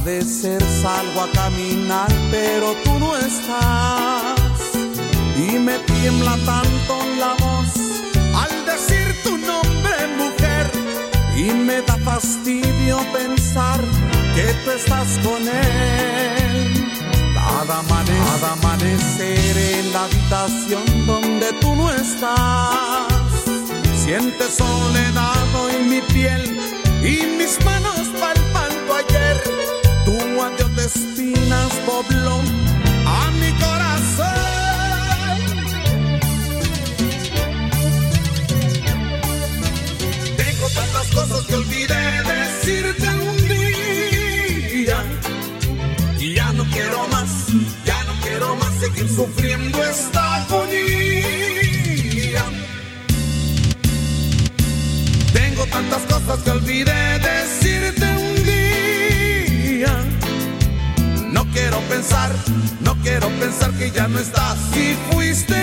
atardecer salgo a caminar, pero tú no estás. Y me tiembla tanto la voz al decir tu nombre, mujer. Y me da fastidio pensar que tú estás con él. Cada amanecer en la habitación donde tú no estás, sientes soledad hoy mi piel y mis manos palpan tu ayer. Tu adiós de espinas pobló a mi corazón. Tengo tantas cosas que olvidé decirte un día. Y ya no quiero más seguir sufriendo esta agonía. Tengo tantas cosas que olvidé decirte un día. No quiero pensar que ya no estás y fuiste